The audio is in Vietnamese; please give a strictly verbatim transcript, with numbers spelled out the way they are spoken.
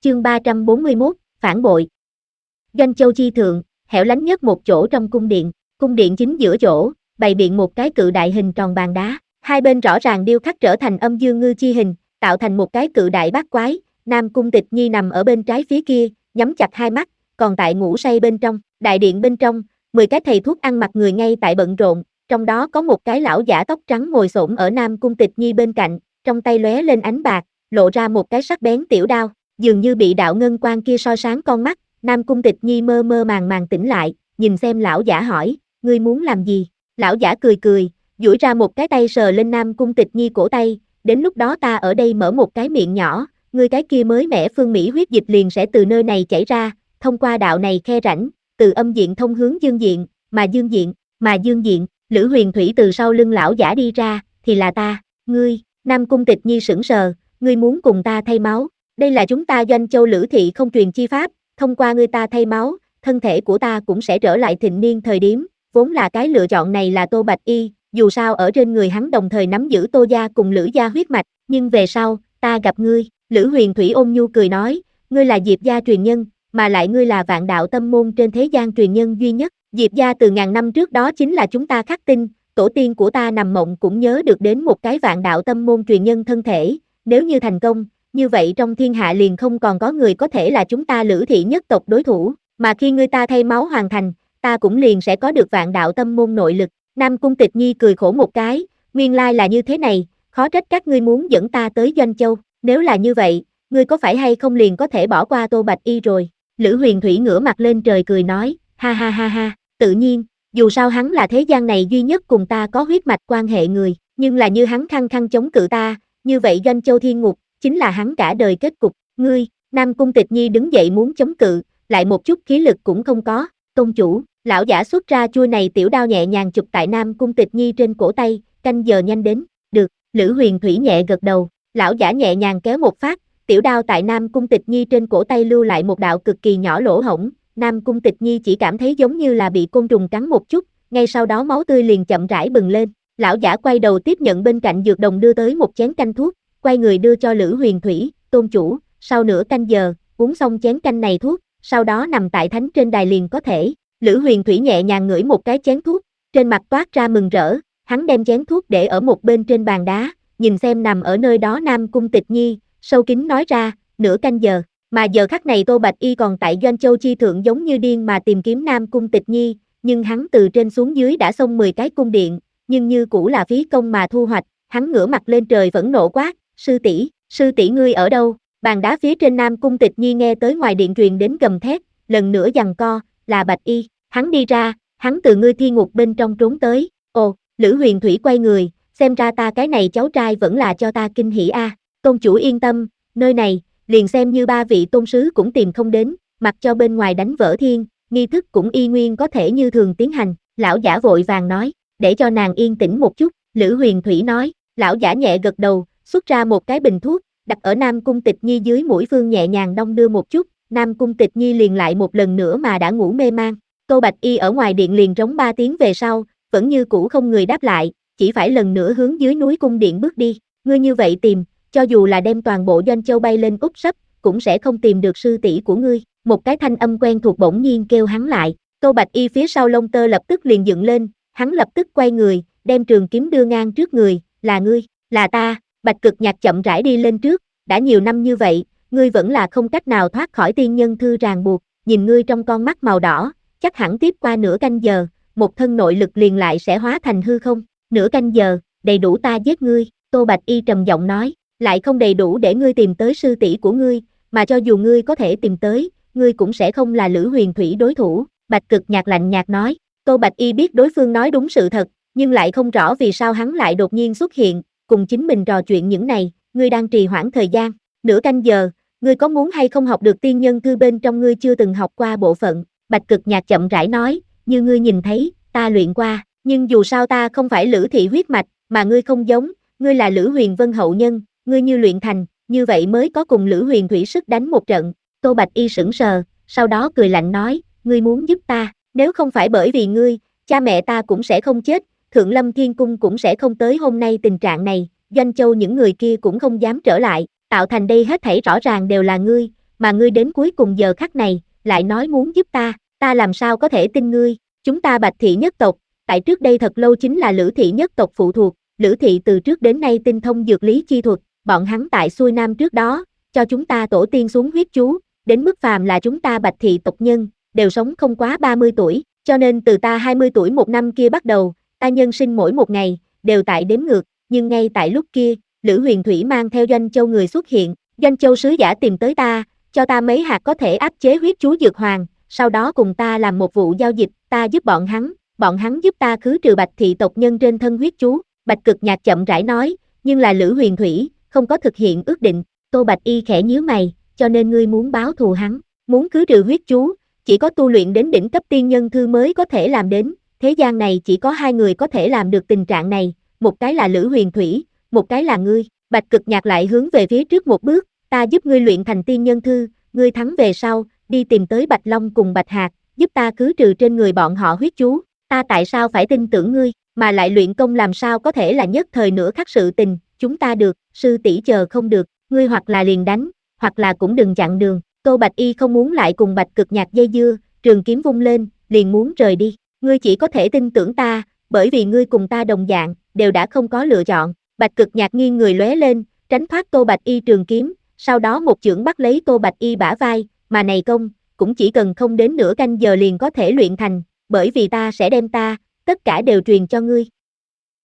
Chương ba trăm bốn mươi mốt, phản bội. Doanh Châu chi thượng, hẻo lánh nhất một chỗ trong cung điện, cung điện chính giữa chỗ, bày biện một cái cự đại hình tròn bàn đá, hai bên rõ ràng điêu khắc trở thành âm dương ngư chi hình, tạo thành một cái cự đại bát quái. Nam Cung Tịch Nhi nằm ở bên trái phía kia, nhắm chặt hai mắt, còn tại ngủ say bên trong. Đại điện bên trong, mười cái thầy thuốc ăn mặc người ngay tại bận rộn, trong đó có một cái lão giả tóc trắng ngồi xổm ở Nam Cung Tịch Nhi bên cạnh, trong tay lóe lên ánh bạc, lộ ra một cái sắc bén tiểu đao, dường như bị đạo ngân quang kia soi sáng con mắt. Nam Cung Tịch Nhi mơ mơ màng màng tỉnh lại, nhìn xem lão giả hỏi, ngươi muốn làm gì? Lão giả cười cười, duỗi ra một cái tay sờ lên Nam Cung Tịch Nhi cổ tay, đến lúc đó ta ở đây mở một cái miệng nhỏ, ngươi cái kia mới mẻ phương mỹ huyết dịch liền sẽ từ nơi này chảy ra, thông qua đạo này khe rãnh, từ âm diện thông hướng dương diện, mà dương diện, mà dương diện. Lữ Huyền Thủy từ sau lưng lão giả đi ra, thì là ta, ngươi. Nam Cung Tịch Nhi sững sờ, ngươi muốn cùng ta thay máu? Đây là chúng ta Doanh Châu Lữ thị không truyền chi pháp, thông qua ngươi ta thay máu, thân thể của ta cũng sẽ trở lại thịnh niên thời điểm. Vốn là cái lựa chọn này là Tô Bạch Y, dù sao ở trên người hắn đồng thời nắm giữ Tô gia cùng Lữ gia huyết mạch, nhưng về sau, ta gặp ngươi. Lữ Huyền Thủy ôn nhu cười nói, ngươi là Diệp gia truyền nhân, mà lại ngươi là vạn đạo tâm môn trên thế gian truyền nhân duy nhất. Diệp gia từ ngàn năm trước đó chính là chúng ta khắc tinh, tổ tiên của ta nằm mộng cũng nhớ được đến một cái vạn đạo tâm môn truyền nhân thân thể, nếu như thành công, như vậy trong thiên hạ liền không còn có người có thể là chúng ta Lữ thị nhất tộc đối thủ, mà khi ngươi ta thay máu hoàn thành, ta cũng liền sẽ có được vạn đạo tâm môn nội lực. Nam Cung Tịch Nhi cười khổ một cái, nguyên lai là như thế này, khó trách các ngươi muốn dẫn ta tới Doanh Châu, nếu là như vậy, ngươi có phải hay không liền có thể bỏ qua Tô Bạch Y rồi? Lữ Huyền Thủy ngửa mặt lên trời cười nói, ha ha ha ha, tự nhiên, dù sao hắn là thế gian này duy nhất cùng ta có huyết mạch quan hệ người, nhưng là như hắn khăng khăng chống cự ta, như vậy Doanh Châu thiên ngục, chính là hắn cả đời kết cục. Ngươi. Nam Cung Tịch Nhi đứng dậy muốn chống cự, lại một chút khí lực cũng không có. Tôn chủ. Lão giả xuất ra chuôi này tiểu đao nhẹ nhàng chụp tại Nam Cung Tịch Nhi trên cổ tay, canh giờ nhanh đến. Được. Lữ Huyền Thủy nhẹ gật đầu, lão giả nhẹ nhàng kéo một phát, tiểu đao tại Nam Cung Tịch Nhi trên cổ tay lưu lại một đạo cực kỳ nhỏ lỗ hổng. Nam Cung Tịch Nhi chỉ cảm thấy giống như là bị côn trùng cắn một chút, ngay sau đó máu tươi liền chậm rãi bừng lên. Lão giả quay đầu tiếp nhận bên cạnh dược đồng đưa tới một chén canh thuốc, quay người đưa cho Lữ Huyền Thủy, tôn chủ, sau nửa canh giờ, uống xong chén canh này thuốc, sau đó nằm tại thánh trên đài liền có thể. Lữ Huyền Thủy nhẹ nhàng ngửi một cái chén thuốc, trên mặt toát ra mừng rỡ, hắn đem chén thuốc để ở một bên trên bàn đá, nhìn xem nằm ở nơi đó Nam Cung Tịch Nhi, sâu kín nói ra, nửa canh giờ, mà giờ khắc này Tô Bạch Y còn tại Doanh Châu chi thượng giống như điên mà tìm kiếm Nam Cung Tịch Nhi, nhưng hắn từ trên xuống dưới đã xông mười cái cung điện, nhưng như cũ là phí công mà thu hoạch. Hắn ngửa mặt lên trời phẫn nộ quát, sư tỷ, sư tỷ ngươi ở đâu? Bàn đá phía trên Nam Cung Tịch Nhi nghe tới ngoài điện truyền đến gầm thét, lần nữa giằng co, là Bạch Y, hắn đi ra, hắn từ ngươi thi ngục bên trong trốn tới. Ồ, Lữ Huyền Thủy quay người, xem ra ta cái này cháu trai vẫn là cho ta kinh hỉ a. À. Tôn chủ yên tâm, nơi này, liền xem như ba vị tôn sứ cũng tìm không đến, mặc cho bên ngoài đánh vỡ thiên, nghi thức cũng y nguyên có thể như thường tiến hành. Lão giả vội vàng nói, để cho nàng yên tĩnh một chút. Lữ Huyền Thủy nói, lão giả nhẹ gật đầu, xuất ra một cái bình thuốc, đặt ở Nam Cung Tịch Nhi dưới mũi phương nhẹ nhàng đong đưa một chút, Nam Cung Tịch Nhi liền lại một lần nữa mà đã ngủ mê man. Tô Bạch Y ở ngoài điện liền rống ba tiếng về sau, vẫn như cũ không người đáp lại, chỉ phải lần nữa hướng dưới núi cung điện bước đi. Ngươi như vậy tìm, cho dù là đem toàn bộ Doanh Châu bay lên úp sấp, cũng sẽ không tìm được sư tỷ của ngươi. Một cái thanh âm quen thuộc bỗng nhiên kêu hắn lại. Tô Bạch Y phía sau lông tơ lập tức liền dựng lên, hắn lập tức quay người, đem trường kiếm đưa ngang trước người, là ngươi, là ta. Bạch Cực Nhạc chậm rãi đi lên trước, đã nhiều năm như vậy, ngươi vẫn là không cách nào thoát khỏi tiên nhân thư ràng buộc, nhìn ngươi trong con mắt màu đỏ, chắc hẳn tiếp qua nửa canh giờ, một thân nội lực liền lại sẽ hóa thành hư không. Nửa canh giờ, đầy đủ ta giết ngươi. Tô Bạch Y trầm giọng nói, lại không đầy đủ để ngươi tìm tới sư tỷ của ngươi, mà cho dù ngươi có thể tìm tới, ngươi cũng sẽ không là Lữ Huyền Thủy đối thủ. Bạch Cực Nhạc lạnh nhạt nói. Tô Bạch Y biết đối phương nói đúng sự thật, nhưng lại không rõ vì sao hắn lại đột nhiên xuất hiện, cùng chính mình trò chuyện những này. Ngươi đang trì hoãn thời gian, nửa canh giờ, ngươi có muốn hay không học được tiên nhân thư bên trong ngươi chưa từng học qua bộ phận? Bạch Cực Nhạc chậm rãi nói, như ngươi nhìn thấy, ta luyện qua, nhưng dù sao ta không phải Lữ thị huyết mạch, mà ngươi không giống, ngươi là Lữ Huyền Vân hậu nhân, ngươi như luyện thành, như vậy mới có cùng Lữ Huyền Thủy sức đánh một trận. Tô Bạch Y sững sờ, sau đó cười lạnh nói, ngươi muốn giúp ta, nếu không phải bởi vì ngươi, cha mẹ ta cũng sẽ không chết, Thượng Lâm Thiên Cung cũng sẽ không tới hôm nay tình trạng này, Doanh Châu những người kia cũng không dám trở lại, tạo thành đây hết thảy rõ ràng đều là ngươi, mà ngươi đến cuối cùng giờ khắc này, lại nói muốn giúp ta, ta làm sao có thể tin ngươi, chúng ta Bạch thị nhất tộc, tại trước đây thật lâu chính là Lữ thị nhất tộc phụ thuộc, Lữ thị từ trước đến nay tinh thông dược lý chi thuật, bọn hắn tại xuôi nam trước đó, cho chúng ta tổ tiên xuống huyết chú, đến mức phàm là chúng ta Bạch thị tộc nhân, đều sống không quá ba mươi tuổi, cho nên từ ta hai mươi tuổi một năm kia bắt đầu, ta nhân sinh mỗi một ngày, đều tại đếm ngược, nhưng ngay tại lúc kia, Lữ Huyền Thủy mang theo Doanh Châu người xuất hiện, Doanh Châu sứ giả tìm tới ta, cho ta mấy hạt có thể áp chế huyết chú dược hoàng, sau đó cùng ta làm một vụ giao dịch, ta giúp bọn hắn, bọn hắn giúp ta khứ trừ Bạch thị tộc nhân trên thân huyết chú, Bạch Cực Nhạc chậm rãi nói, nhưng là Lữ Huyền Thủy, không có thực hiện ước định, Tô Bạch Y khẽ nhíu mày, cho nên ngươi muốn báo thù hắn, muốn khứ trừ huyết chú, chỉ có tu luyện đến đỉnh cấp tiên nhân thư mới có thể làm đến, thế gian này chỉ có hai người có thể làm được tình trạng này, một cái là Lữ Huyền Thủy, một cái là ngươi, Bạch Cực Nhạc lại hướng về phía trước một bước, ta giúp ngươi luyện thành tiên nhân thư, ngươi thắng về sau, đi tìm tới Bạch Long cùng Bạch Hạc, giúp ta khứ trừ trên người bọn họ huyết chú, ta tại sao phải tin tưởng ngươi, mà lại luyện công làm sao có thể là nhất thời nửa khắc sự tình, chúng ta được, sư tỷ chờ không được, ngươi hoặc là liền đánh, hoặc là cũng đừng chặn đường, Tô Bạch Y không muốn lại cùng Bạch Cực Nhạc dây dưa, trường kiếm vung lên, liền muốn rời đi, ngươi chỉ có thể tin tưởng ta, bởi vì ngươi cùng ta đồng dạng, đều đã không có lựa chọn, Bạch Cực Nhạc nghiêng người lóe lên, tránh thoát Tô Bạch Y trường kiếm, sau đó một chưởng bắt lấy Tô Bạch Y bả vai, mà này công, cũng chỉ cần không đến nửa canh giờ liền có thể luyện thành, bởi vì ta sẽ đem ta, tất cả đều truyền cho ngươi,